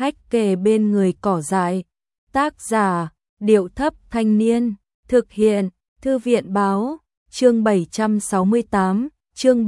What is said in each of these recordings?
hách kề bên người cỏ dại. Tác giả, Điệu Thấp Thanh Niên. Thực hiện, Thư viện Báo. Chương 768, chương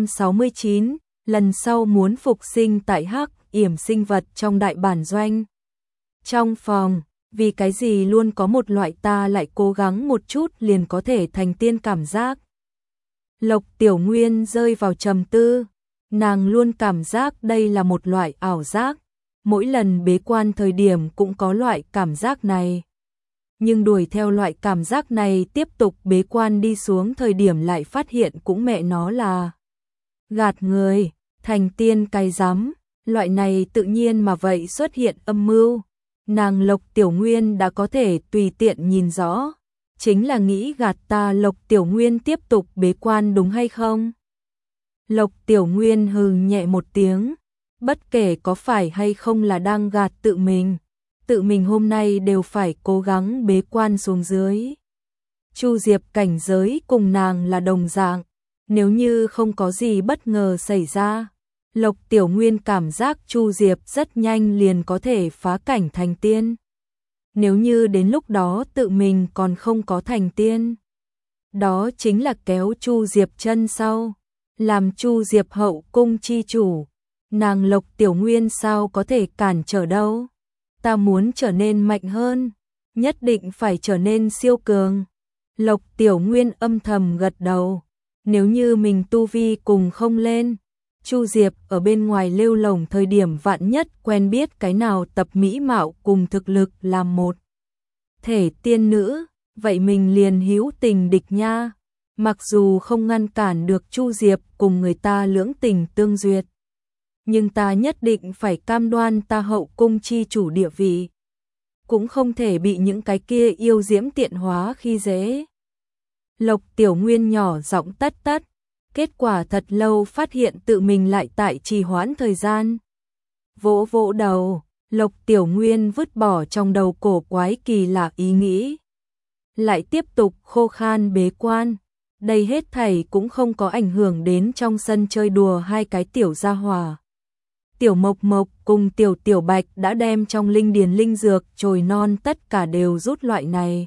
769. Lần sau muốn phục sinh tại Hắc Yểm sinh vật trong đại bản doanh. Trong phòng, vì cái gì luôn có một loại ta lại cố gắng một chút liền có thể thành tiên cảm giác. Lộc Tiểu Nguyên rơi vào trầm tư, nàng luôn cảm giác đây là một loại ảo giác, mỗi lần bế quan thời điểm cũng có loại cảm giác này. Nhưng đuổi theo loại cảm giác này tiếp tục bế quan đi xuống thời điểm lại phát hiện cũng mẹ nó là gạt người, thành tiên cái rắm, loại này tự nhiên mà vậy xuất hiện âm mưu. Nàng Lộc Tiểu Nguyên đã có thể tùy tiện nhìn rõ, chính là nghĩ gạt ta. Lộc Tiểu Nguyên tiếp tục bế quan đúng hay không? Lộc Tiểu Nguyên hừ nhẹ một tiếng, bất kể có phải hay không là đang gạt tự mình hôm nay đều phải cố gắng bế quan xuống dưới. Chu Diệp cảnh giới cùng nàng là đồng dạng, nếu như không có gì bất ngờ xảy ra, Lộc Tiểu Nguyên cảm giác Chu Diệp rất nhanh liền có thể phá cảnh thành tiên. Nếu như đến lúc đó tự mình còn không có thành tiên, đó chính là kéo Chu Diệp chân sau, làm Chu Diệp hậu cung chi chủ. Nàng Lộc Tiểu Nguyên sao có thể cản trở đâu? Ta muốn trở nên mạnh hơn, nhất định phải trở nên siêu cường. Lộc Tiểu Nguyên âm thầm gật đầu, nếu như mình tu vi cùng không lên, Chu Diệp ở bên ngoài lêu lổng thời điểm vạn nhất quen biết cái nào tập mỹ mạo cùng thực lực làm một thể tiên nữ, vậy mình liền hữu tình địch nha. Mặc dù không ngăn cản được Chu Diệp cùng người ta lưỡng tình tương duyệt, nhưng ta nhất định phải cam đoan ta hậu cung chi chủ địa vị, cũng không thể bị những cái kia yêu diễm tiện hóa khi dễ. Lộc Tiểu Nguyên nhỏ giọng tất, kết quả thật lâu phát hiện tự mình lại tại trì hoãn thời gian. Vỗ vỗ đầu, Lộc Tiểu Nguyên vứt bỏ trong đầu cổ quái kỳ lạ ý nghĩ, lại tiếp tục khô khan bế quan. Đây hết thảy cũng không có ảnh hưởng đến trong sân chơi đùa hai cái tiểu gia hỏa. Tiểu Mộc Mộc cùng Tiểu Bạch đã đem trong linh điền linh dược chồi non tất cả đều rút loại này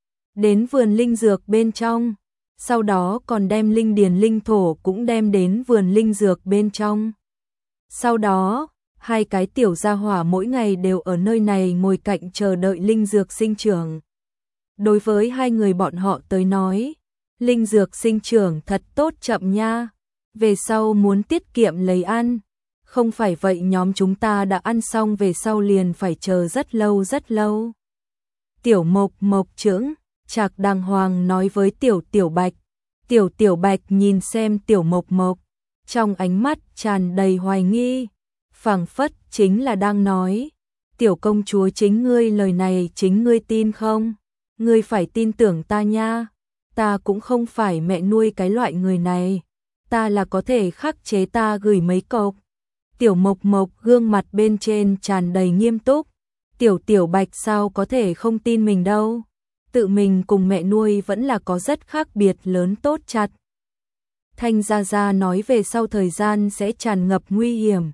đến vườn linh dược bên trong, sau đó còn đem linh điền linh thổ cũng đem đến vườn linh dược bên trong. Sau đó, hai cái tiểu gia hỏa mỗi ngày đều ở nơi này ngồi cạnh chờ đợi linh dược sinh trưởng. Đối với hai người bọn họ tới nói, linh dược sinh trưởng thật tốt chậm nha, về sau muốn tiết kiệm lấy ăn, không phải vậy nhóm chúng ta đã ăn xong về sau liền phải chờ rất lâu rất lâu. Tiểu Mộc Mộc chững chạc đàng hoàng nói với Tiểu Bạch. Tiểu Bạch nhìn xem Tiểu Mộc Mộc, trong ánh mắt tràn đầy hoài nghi, phảng phất chính là đang nói, tiểu công chúa chính ngươi lời này chính ngươi tin không? Ngươi phải tin tưởng ta nha, ta cũng không phải mẹ nuôi cái loại người này, ta là có thể khắc chế, ta gửi mấy cọc. Tiểu Mộc Mộc gương mặt bên trên tràn đầy nghiêm túc, Tiểu Bạch sao có thể không tin mình đâu, tự mình cùng mẹ nuôi vẫn là có rất khác biệt lớn tốt chặt. Thanh Gia Gia nói về sau thời gian sẽ tràn ngập nguy hiểm.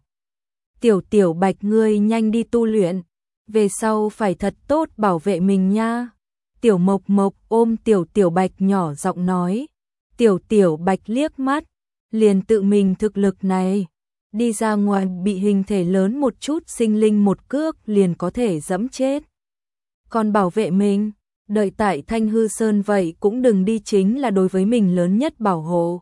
Tiểu Bạch ngươi nhanh đi tu luyện, về sau phải thật tốt bảo vệ mình nha. Tiểu Mộc Mộc ôm Tiểu Bạch nhỏ giọng nói. Tiểu Bạch liếc mắt, liền tự mình thực lực này, đi ra ngoài bị hình thể lớn một chút sinh linh một cước liền có thể dẫm chết. Còn bảo vệ mình, đợi tại Thanh Hư Sơn vậy cũng đừng đi, chính là đối với mình lớn nhất bảo hộ.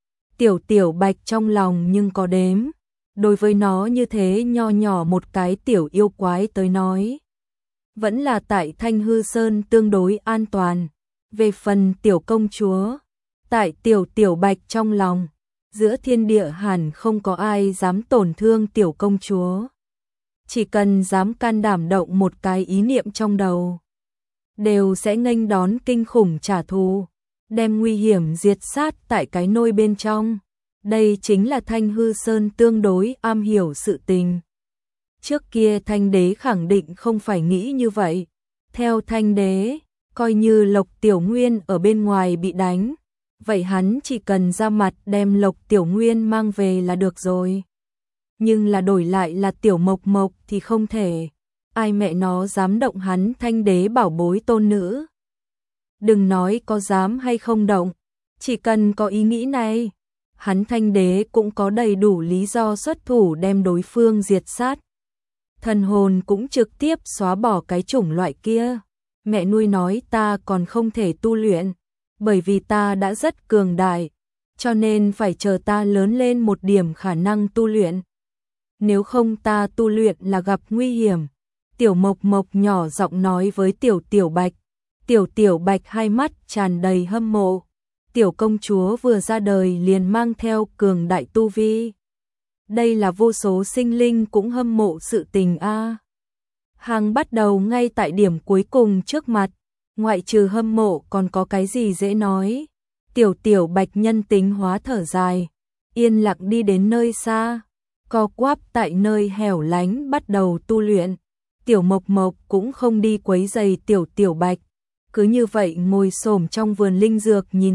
Tiểu Bạch trong lòng nhưng có đếm, đối với nó như thế nho nhỏ một cái tiểu yêu quái tới nói, vẫn là tại Thanh Hư Sơn tương đối an toàn. Về phần tiểu công chúa, tại Tiểu Bạch trong lòng, giữa thiên địa hẳn không có ai dám tổn thương tiểu công chúa. Chỉ cần dám can đảm động một cái ý niệm trong đầu, đều sẽ nghênh đón kinh khủng trả thù, đem nguy hiểm diệt sát tại cái nôi bên trong. Đây chính là Thanh Hư Sơn tương đối am hiểu sự tình. Trước kia Thanh Đế khẳng định không phải nghĩ như vậy. Theo Thanh Đế, coi như Lộc Tiểu Nguyên ở bên ngoài bị đánh, vậy hắn chỉ cần ra mặt đem Lộc Tiểu Nguyên mang về là được rồi. nhưng là đổi lại là Tiểu Mộc Mộc thì không thể. Ai mẹ nó dám động hắn Thanh đế bảo bối tôn nữ. Đừng nói có dám hay không động, chỉ cần có ý nghĩ này, hắn Thanh đế cũng có đầy đủ lý do xuất thủ đem đối phương diệt sát. Thần hồn cũng trực tiếp xóa bỏ cái chủng loại kia. Mẹ nuôi nói ta còn không thể tu luyện, bởi vì ta đã rất cường đại, cho nên phải chờ ta lớn lên một điểm khả năng tu luyện. Nếu không ta tu luyện là gặp nguy hiểm. Tiểu Mộc Mộc nhỏ giọng nói với Tiểu Tiểu Bạch. Tiểu Tiểu Bạch hai mắt tràn đầy hâm mộ. Tiểu công chúa vừa ra đời liền mang theo cường đại tu vi. Đây là vô số sinh linh cũng hâm mộ sự tình a. Hàng bắt đầu ngay tại điểm cuối cùng trước mặt, ngoại trừ hâm mộ còn có cái gì dễ nói. Tiểu Tiểu Bạch nhân tính hóa thở dài, yên lặng đi đến nơi xa, co quắp tại nơi hẻo lánh bắt đầu tu luyện. Tiểu Mộc Mộc cũng không đi quấy rầy Tiểu Tiểu Bạch, cứ như vậy ngồi xổm trong vườn linh dược nhìn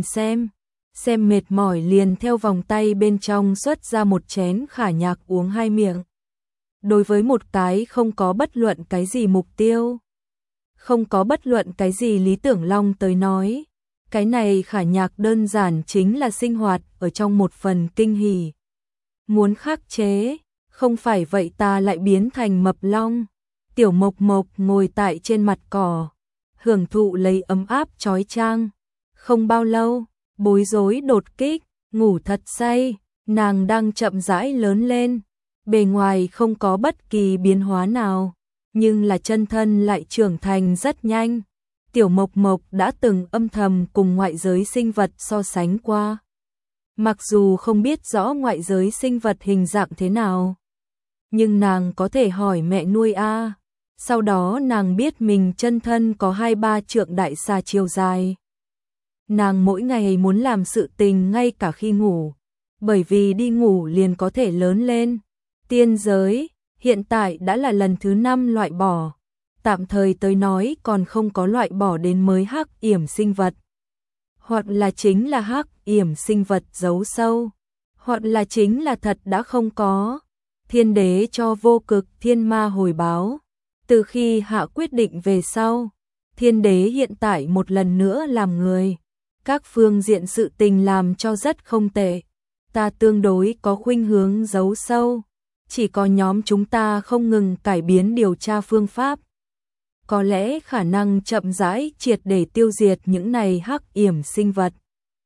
xem mệt mỏi liền theo vòng tay bên trong xuất ra một chén khả nhạc uống hai miệng. Đối với một cái không có bất luận cái gì mục tiêu, không có bất luận cái gì lý tưởng long tới nói, cái này khả nhạc đơn giản chính là sinh hoạt ở trong một phần kinh hỉ. Muốn khắc chế, không phải vậy ta lại biến thành mập long. Tiểu Mộc Mộc ngồi tại trên mặt cỏ, hưởng thụ lấy ấm áp chói chang. Không bao lâu, bối rối đột kích, ngủ thật say, nàng đang chậm rãi lớn lên, bề ngoài không có bất kỳ biến hóa nào, nhưng là chân thân lại trưởng thành rất nhanh. Tiểu Mộc Mộc đã từng âm thầm cùng ngoại giới sinh vật so sánh qua. Mặc dù không biết rõ ngoại giới sinh vật hình dạng thế nào, nhưng nàng có thể hỏi mẹ nuôi a. Sau đó nàng biết mình chân thân có 2-3 trượng đại xà chiều dài. Nàng mỗi ngày muốn làm sự tình ngay cả khi ngủ, bởi vì đi ngủ liền có thể lớn lên. Tiên giới, hiện tại đã là lần thứ 5 loại bỏ. Tạm thời tới nói còn không có loại bỏ đến mới hắc yểm sinh vật. Hoặc là chính là hắc yểm sinh vật giấu sâu, hoặc là chính là thật đã không có. Thiên đế cho Vô Cực Thiên Ma hồi báo. Từ khi hạ quyết định về sau, thiên đế hiện tại một lần nữa làm người. Các phương diện sự tình làm cho rất không tệ. Ta tương đối có khuynh hướng giấu sâu. Chỉ có nhóm chúng ta không ngừng cải biến điều tra phương pháp. Có lẽ khả năng chậm rãi triệt để tiêu diệt những này hắc yểm sinh vật.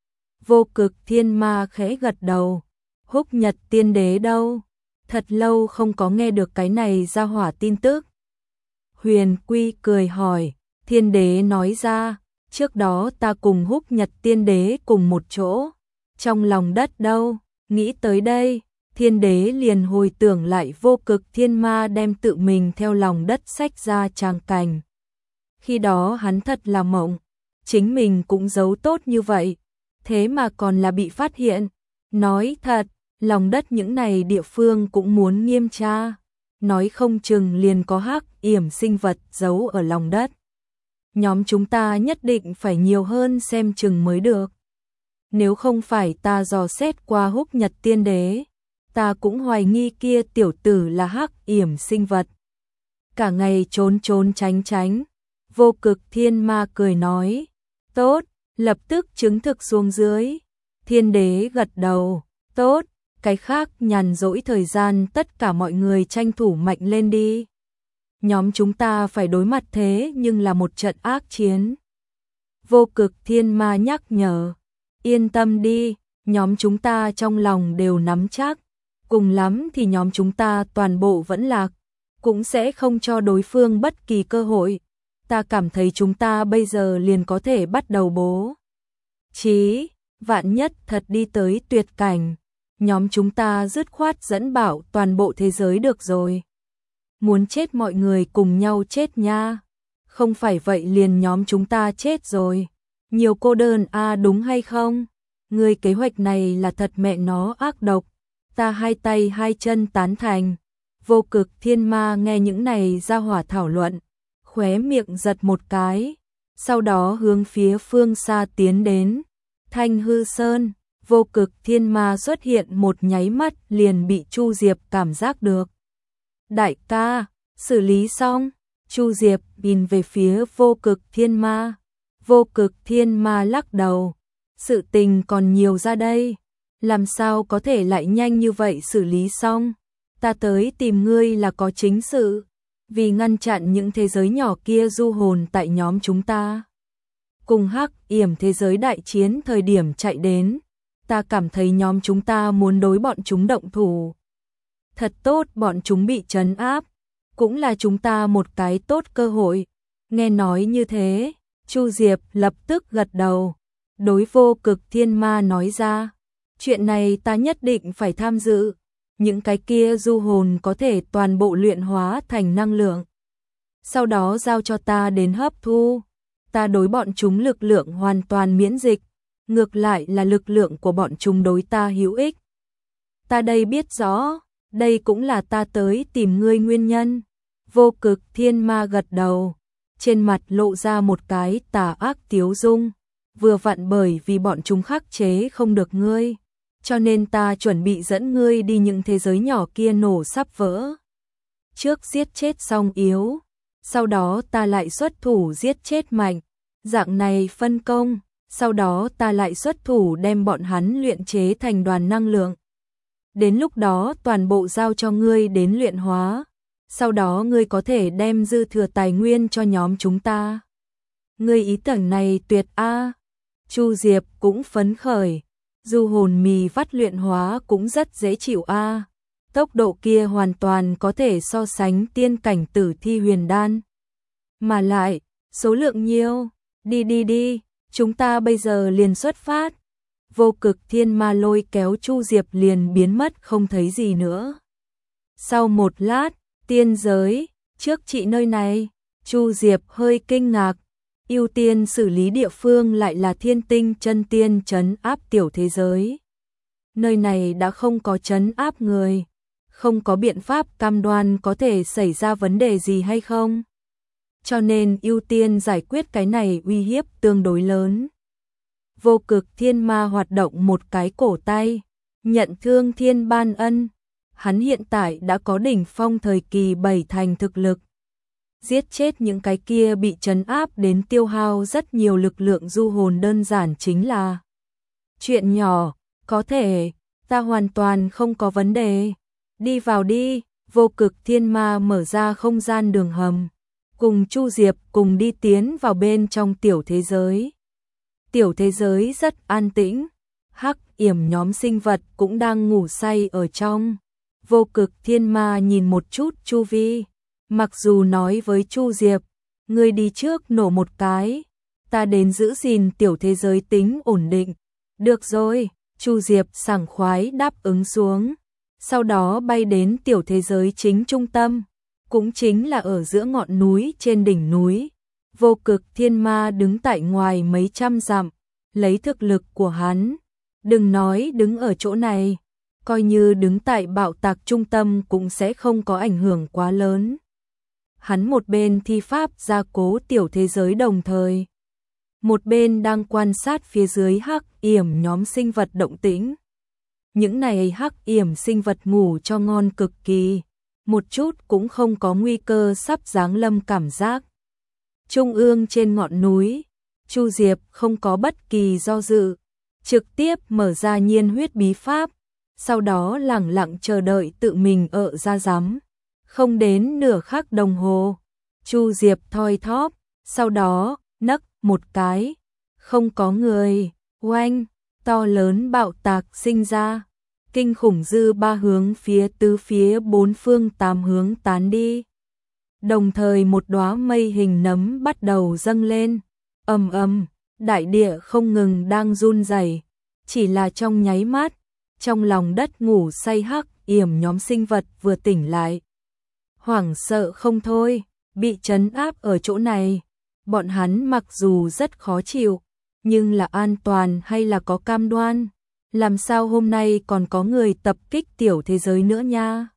Vô Cực Thiên Ma khẽ gật đầu. Húc Nhật Tiên Đế đâu? Thật lâu không có nghe được cái này ra hỏa tin tức. Huyền Quy cười hỏi, Thiên Đế nói ra, trước đó ta cùng Húc Nhật Tiên Đế cùng một chỗ, trong lòng đất đâu, nghĩ tới đây, Thiên Đế liền hồi tưởng lại Vô Cực Thiên Ma đem tự mình theo lòng đất xách ra tràng cảnh. Khi đó hắn thật là mộng, chính mình cũng giấu tốt như vậy, thế mà còn là bị phát hiện. Nói thật, lòng đất những này địa phương cũng muốn nghiêm tra. Nói không chừng liền có hắc yểm sinh vật giấu ở lòng đất. Nhóm chúng ta nhất định phải nhiều hơn xem chừng mới được. Nếu không phải ta dò xét qua Húc Nhật Tiên Đế, ta cũng hoài nghi kia tiểu tử là hắc yểm sinh vật. Cả ngày trốn trốn tránh tránh. Vô Cực Thiên Ma cười nói, tốt, lập tức chứng thực xuống dưới. Thiên Đế gật đầu, tốt. Cái khác nhàn rỗi thời gian tất cả mọi người tranh thủ mạnh lên đi. Nhóm chúng ta phải đối mặt thế nhưng là một trận ác chiến. Vô Cực Thiên Ma nhắc nhở. Yên tâm đi, nhóm chúng ta trong lòng đều nắm chắc. Cùng lắm thì nhóm chúng ta toàn bộ vẫn lạc. Cũng sẽ không cho đối phương bất kỳ cơ hội. Ta cảm thấy chúng ta bây giờ liền có thể bắt đầu bố trí. Vạn nhất thật đi tới tuyệt cảnh. Nhóm chúng ta dứt khoát dẫn bảo toàn bộ thế giới được rồi. Muốn chết mọi người cùng nhau chết nha. Không phải vậy liền nhóm chúng ta chết rồi. Nhiều cô đơn đúng hay không? Người kế hoạch này là thật mẹ nó ác độc. Ta hai tay hai chân tán thành. Vô Cực Thiên Ma nghe những này ra hỏa thảo luận. Khóe miệng giật một cái. Sau đó hướng phía phương xa tiến đến. Thanh Hư Sơn. Vô Cực Thiên Ma xuất hiện một nháy mắt liền bị Chu Diệp cảm giác được. Đại ca, xử lý xong. Chu Diệp nhìn về phía Vô Cực Thiên Ma. Vô Cực Thiên Ma lắc đầu. Sự tình còn nhiều ra đây. Làm sao có thể lại nhanh như vậy xử lý xong? Ta tới tìm ngươi là có chính sự. Vì ngăn chặn những thế giới nhỏ kia du hồn tại nhóm chúng ta. Cùng Hắc Yểm thế giới đại chiến thời điểm chạy đến. Ta cảm thấy nhóm chúng ta muốn đối bọn chúng động thủ. Thật tốt, bọn chúng bị trấn áp. Cũng là chúng ta một cái tốt cơ hội. Nghe nói như thế, Chu Diệp lập tức gật đầu. Đối Vô Cực Thiên Ma nói ra. Chuyện này ta nhất định phải tham dự. Những cái kia du hồn có thể toàn bộ luyện hóa thành năng lượng. Sau đó giao cho ta đến hấp thu. Ta đối bọn chúng lực lượng hoàn toàn miễn dịch. Ngược lại là lực lượng của bọn chúng đối ta hữu ích. Ta đây biết rõ, đây cũng là ta tới tìm ngươi nguyên nhân. Vô Cực Thiên Ma gật đầu, trên mặt lộ ra một cái tà ác tiếu dung. Vừa vặn bởi vì bọn chúng khắc chế không được ngươi, cho nên ta chuẩn bị dẫn ngươi đi những thế giới nhỏ kia nổ sắp vỡ. Trước giết chết xong yếu, sau đó ta lại xuất thủ giết chết mạnh, dạng này phân công, sau đó ta lại xuất thủ đem bọn hắn luyện chế thành đoàn năng lượng. Đến lúc đó toàn bộ giao cho ngươi đến luyện hóa, sau đó ngươi có thể đem dư thừa tài nguyên cho nhóm chúng ta. Ngươi ý tưởng này tuyệt a. Chu Diệp cũng phấn khởi, du hồn mì vắt luyện hóa cũng rất dễ chịu a. Tốc độ kia hoàn toàn có thể so sánh tiên cảnh tử thi huyền đan. Mà lại, số lượng nhiều, đi, chúng ta bây giờ liền xuất phát. Vô Cực Thiên Ma lôi kéo Chu Diệp liền biến mất không thấy gì nữa. Sau một lát, tiên giới, trước chị nơi này, Chu Diệp hơi kinh ngạc, ưu tiên xử lý địa phương lại là Thiên Tinh chân tiên trấn áp tiểu thế giới. Nơi này đã không có trấn áp người, không có biện pháp cam đoan có thể xảy ra vấn đề gì hay không. Cho nên ưu tiên giải quyết cái này uy hiếp tương đối lớn. Vô Cực Thiên Ma hoạt động một cái cổ tay, nhận Thương Thiên ban ân. Hắn hiện tại đã có đỉnh phong thời kỳ 7 thành thực lực. Giết chết những cái kia bị trấn áp đến tiêu hao rất nhiều lực lượng du hồn đơn giản chính là chuyện nhỏ, có thể, ta hoàn toàn không có vấn đề. Đi vào đi, Vô Cực Thiên Ma mở ra không gian đường hầm, cùng Chu Diệp cùng đi tiến vào bên trong tiểu thế giới. Tiểu thế giới rất an tĩnh, Hắc Yểm nhóm sinh vật cũng đang ngủ say ở trong. Vô Cực Thiên Ma nhìn một chút chu vi, mặc dù nói với Chu Diệp, ngươi đi trước nổ một cái, ta đến giữ gìn tiểu thế giới tính ổn định. Được rồi, Chu Diệp sảng khoái đáp ứng xuống, sau đó bay đến tiểu thế giới chính trung tâm, cũng chính là ở giữa ngọn núi trên đỉnh núi. Vô Cực Thiên Ma đứng tại ngoài mấy trăm dặm, lấy thực lực của hắn, đừng nói đứng ở chỗ này, coi như đứng tại bạo tạc trung tâm cũng sẽ không có ảnh hưởng quá lớn. Hắn một bên thi pháp gia cố tiểu thế giới đồng thời, một bên đang quan sát phía dưới Hắc Yểm nhóm sinh vật động tĩnh. Những này Hắc Yểm sinh vật ngủ cho ngon cực kỳ, một chút cũng không có nguy cơ sắp giáng lâm cảm giác. Trung ương trên ngọn núi, Chu Diệp không có bất kỳ do dự, trực tiếp mở ra nhiên huyết bí pháp, sau đó lẳng lặng chờ đợi tự mình ở ra giám. Không đến nửa khắc đồng hồ, Chu Diệp thoi thóp, sau đó nấc một cái, không có người, oanh, to lớn bạo tạc sinh ra, kinh khủng dư ba hướng phía tứ phía bốn phương tám hướng tán đi. Đồng thời một đóa mây hình nấm bắt đầu dâng lên, ầm ầm, đại địa không ngừng đang run rẩy, chỉ là trong nháy mắt, trong lòng đất ngủ say Hắc Yểm nhóm sinh vật vừa tỉnh lại, hoảng sợ không thôi, bị trấn áp ở chỗ này. Bọn hắn mặc dù rất khó chịu, nhưng là an toàn hay là có cam đoan? Làm sao hôm nay còn có người tập kích tiểu thế giới nữa nha?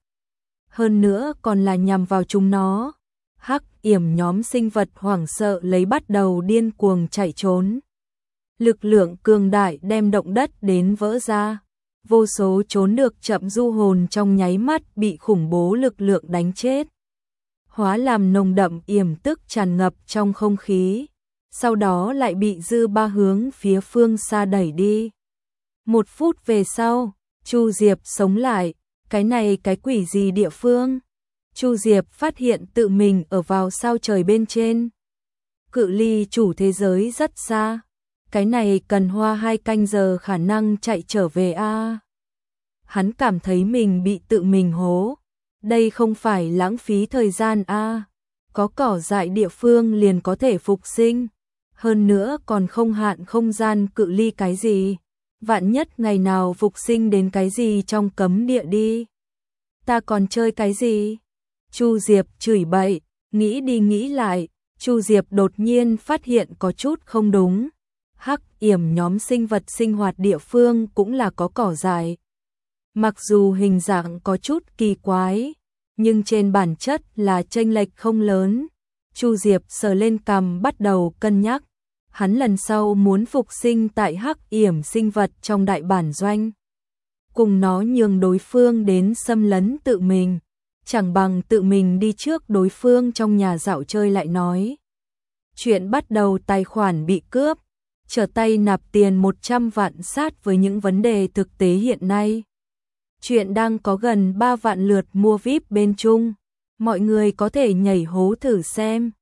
Hơn nữa còn là nhằm vào chúng nó. Hắc Yểm nhóm sinh vật hoảng sợ lấy bắt đầu điên cuồng chạy trốn. Lực lượng cường đại đem động đất đến vỡ ra. Vô số trốn được chậm du hồn trong nháy mắt bị khủng bố lực lượng đánh chết. Hóa làm nồng đậm yểm tức tràn ngập trong không khí. Sau đó lại bị dư ba hướng phía phương xa đẩy đi. 1 phút về sau, Chu Diệp sống lại. Cái này cái quỷ gì địa phương? Chu Diệp phát hiện tự mình ở vào sao trời bên trên. Cự ly chủ thế giới rất xa. Cái này cần hoa 2 canh giờ khả năng chạy trở về a. Hắn cảm thấy mình bị tự mình hố. Đây không phải lãng phí thời gian a. Có cỏ dại địa phương liền có thể phục sinh. Hơn nữa còn không hạn không gian cự ly cái gì. Vạn nhất ngày nào phục sinh đến cái gì trong cấm địa đi. Ta còn chơi cái gì? Chu Diệp chửi bậy, nghĩ đi nghĩ lại. Chu Diệp đột nhiên phát hiện có chút không đúng. Hắc yểm nhóm sinh vật sinh hoạt địa phương cũng là có cỏ dại. Mặc dù hình dạng có chút kỳ quái, nhưng trên bản chất là chênh lệch không lớn. Chu Diệp sờ lên cằm bắt đầu cân nhắc. Hắn lần sau muốn phục sinh tại hắc yểm sinh vật trong đại bản doanh. Cùng nó nhường đối phương đến xâm lấn tự mình. Chẳng bằng tự mình đi trước đối phương trong nhà dạo chơi lại nói. Chuyện bắt đầu tài khoản bị cướp. Trở tay nạp tiền 100 vạn sát với những vấn đề thực tế hiện nay. Chuyện đang có gần 3 vạn lượt mua VIP bên Trung. Mọi người có thể nhảy hố thử xem.